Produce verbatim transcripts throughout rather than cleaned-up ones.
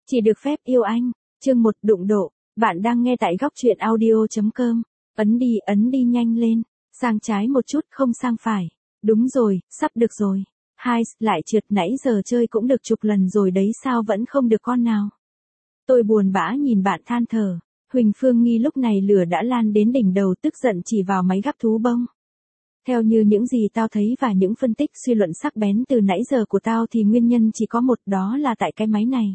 Chỉ được phép yêu anh. Chương một đụng độ. Bạn đang nghe tại góc truyện audio chấm com. Ấn đi, ấn đi nhanh lên. Sang trái một chút, không sang phải. Đúng rồi, sắp được rồi. Hai, lại trượt, nãy giờ chơi cũng được chục lần rồi đấy, sao vẫn không được con nào. Tôi buồn bã nhìn bạn than thở. Huỳnh Phương Nghi lúc này lửa đã lan đến đỉnh đầu, tức giận chỉ vào máy gắp thú bông. Theo như những gì tao thấy và những phân tích suy luận sắc bén từ nãy giờ của tao thì nguyên nhân chỉ có một, đó là tại cái máy này.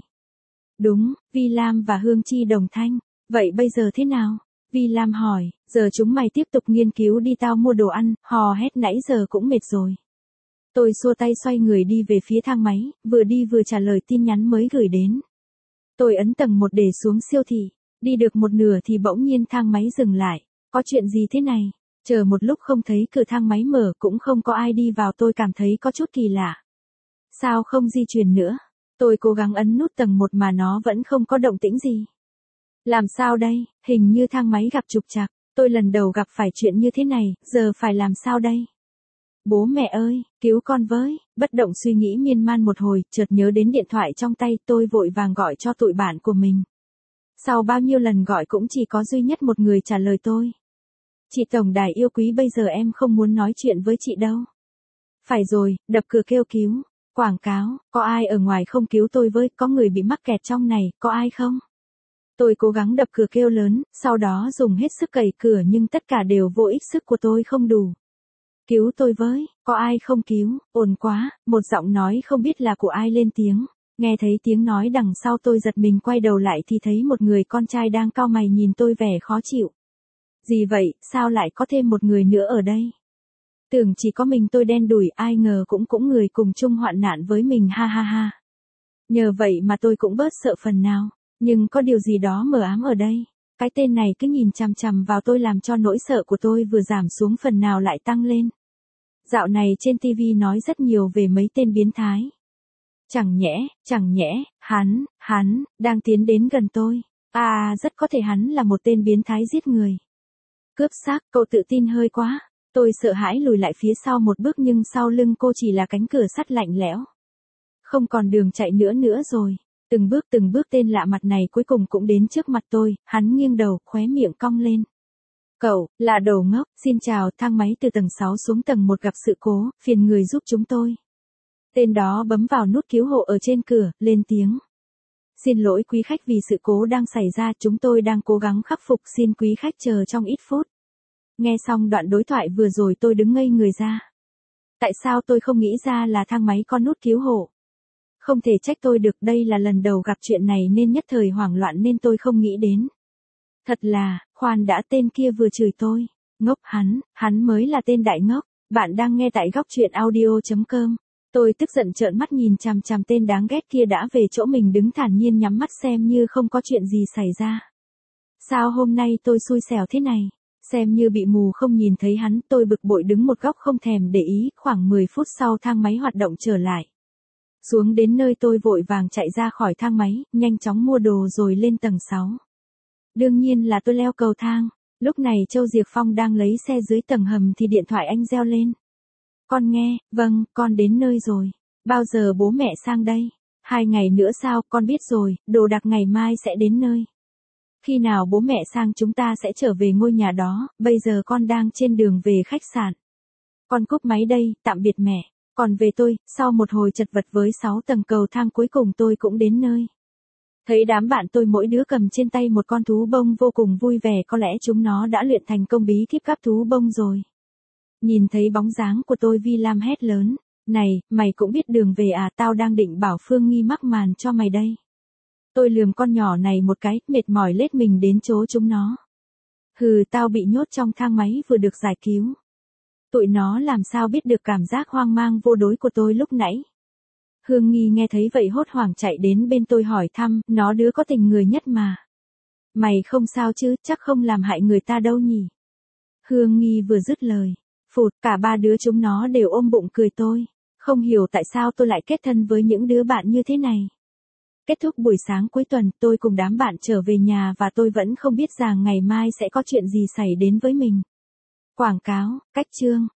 Đúng, Vi Lam và Hương Chi đồng thanh. Vậy bây giờ thế nào? Vi Lam hỏi, giờ chúng mày tiếp tục nghiên cứu đi, tao mua đồ ăn, hò hét nãy giờ cũng mệt rồi. Tôi xua tay xoay người đi về phía thang máy, vừa đi vừa trả lời tin nhắn mới gửi đến. Tôi ấn tầng một để xuống siêu thị, đi được một nửa thì bỗng nhiên thang máy dừng lại. Có chuyện gì thế này? Chờ một lúc không thấy cửa thang máy mở, cũng không có ai đi vào, tôi cảm thấy có chút kỳ lạ. Sao không di chuyển nữa? Tôi cố gắng ấn nút tầng một mà nó vẫn không có động tĩnh gì. Làm sao đây? Hình như thang máy gặp trục trặc. Tôi lần đầu gặp phải chuyện như thế này, giờ phải làm sao đây? Bố mẹ ơi, cứu con với. Bất động suy nghĩ miên man một hồi, chợt nhớ đến điện thoại trong tay, tôi vội vàng gọi cho tụi bạn của mình. Sau bao nhiêu lần gọi cũng chỉ có duy nhất một người trả lời tôi. Chị tổng đài yêu quý, bây giờ em không muốn nói chuyện với chị đâu. Phải rồi, đập cửa kêu cứu. Quảng cáo, có ai ở ngoài không cứu tôi với, có người bị mắc kẹt trong này, có ai không? Tôi cố gắng đập cửa kêu lớn, sau đó dùng hết sức cày cửa nhưng tất cả đều vô ích, sức của tôi không đủ. Cứu tôi với, có ai không cứu, ồn quá, một giọng nói không biết là của ai lên tiếng. Nghe thấy tiếng nói đằng sau, tôi giật mình quay đầu lại thì thấy một người con trai đang cau mày nhìn tôi vẻ khó chịu. Gì vậy, sao lại có thêm một người nữa ở đây? Tưởng chỉ có mình tôi đen đủi, ai ngờ cũng cũng người cùng chung hoạn nạn với mình, ha ha ha. Nhờ vậy mà tôi cũng bớt sợ phần nào, nhưng có điều gì đó mờ ám ở đây. Cái tên này cứ nhìn chằm chằm vào tôi làm cho nỗi sợ của tôi vừa giảm xuống phần nào lại tăng lên. Dạo này trên ti vi nói rất nhiều về mấy tên biến thái. Chẳng nhẽ, chẳng nhẽ, hắn, hắn, đang tiến đến gần tôi. À, rất có thể hắn là một tên biến thái giết người. Cướp xác, cậu tự tin hơi quá. Tôi sợ hãi lùi lại phía sau một bước nhưng sau lưng cô chỉ là cánh cửa sắt lạnh lẽo. Không còn đường chạy nữa nữa rồi. Từng bước từng bước tên lạ mặt này cuối cùng cũng đến trước mặt tôi, hắn nghiêng đầu, khóe miệng cong lên. Cậu, là đồ ngốc, xin chào, thang máy từ tầng sáu xuống tầng một gặp sự cố, phiền người giúp chúng tôi. Tên đó bấm vào nút cứu hộ ở trên cửa, lên tiếng. Xin lỗi quý khách vì sự cố đang xảy ra, chúng tôi đang cố gắng khắc phục, xin quý khách chờ trong ít phút. Nghe xong đoạn đối thoại vừa rồi tôi đứng ngây người ra. Tại sao tôi không nghĩ ra là thang máy có nút cứu hộ? Không thể trách tôi được, đây là lần đầu gặp chuyện này nên nhất thời hoảng loạn nên tôi không nghĩ đến. Thật là, khoan đã, tên kia vừa chửi tôi. Ngốc hắn, hắn mới là tên đại ngốc. Bạn đang nghe tại góc truyện audio chấm com. Tôi tức giận trợn mắt nhìn chằm chằm tên đáng ghét kia đã về chỗ mình đứng thản nhiên nhắm mắt xem như không có chuyện gì xảy ra. Sao hôm nay tôi xui xẻo thế này? Xem như bị mù không nhìn thấy hắn, tôi bực bội đứng một góc không thèm để ý, khoảng mười phút sau thang máy hoạt động trở lại. Xuống đến nơi tôi vội vàng chạy ra khỏi thang máy, nhanh chóng mua đồ rồi lên tầng sáu. Đương nhiên là tôi leo cầu thang, lúc này Châu Diệp Phong đang lấy xe dưới tầng hầm thì điện thoại anh reo lên. Con nghe, vâng, con đến nơi rồi. Bao giờ bố mẹ sang đây? Hai ngày nữa sao, con biết rồi, đồ đạc ngày mai sẽ đến nơi. Khi nào bố mẹ sang chúng ta sẽ trở về ngôi nhà đó, bây giờ con đang trên đường về khách sạn. Con cúp máy đây, tạm biệt mẹ. Còn về tôi, sau một hồi chật vật với sáu tầng cầu thang cuối cùng tôi cũng đến nơi. Thấy đám bạn tôi mỗi đứa cầm trên tay một con thú bông vô cùng vui vẻ, có lẽ chúng nó đã luyện thành công bí kíp cắp thú bông rồi. Nhìn thấy bóng dáng của tôi, Vi Lam hét lớn. Này, mày cũng biết đường về à, tao đang định bảo Phương Nghi mắc màn cho mày đây. Tôi lườm con nhỏ này một cái, mệt mỏi lết mình đến chỗ chúng nó. Hừ, tao bị nhốt trong thang máy vừa được giải cứu. Tụi nó làm sao biết được cảm giác hoang mang vô đối của tôi lúc nãy. Hương Nghi nghe thấy vậy hốt hoảng chạy đến bên tôi hỏi thăm, nó đứa có tình người nhất mà. Mày không sao chứ, chắc không làm hại người ta đâu nhỉ. Hương Nghi vừa dứt lời, phụt, cả ba đứa chúng nó đều ôm bụng cười tôi. Không hiểu tại sao tôi lại kết thân với những đứa bạn như thế này. Kết thúc buổi sáng cuối tuần, tôi cùng đám bạn trở về nhà và tôi vẫn không biết rằng ngày mai sẽ có chuyện gì xảy đến với mình. Quảng cáo, cách chương.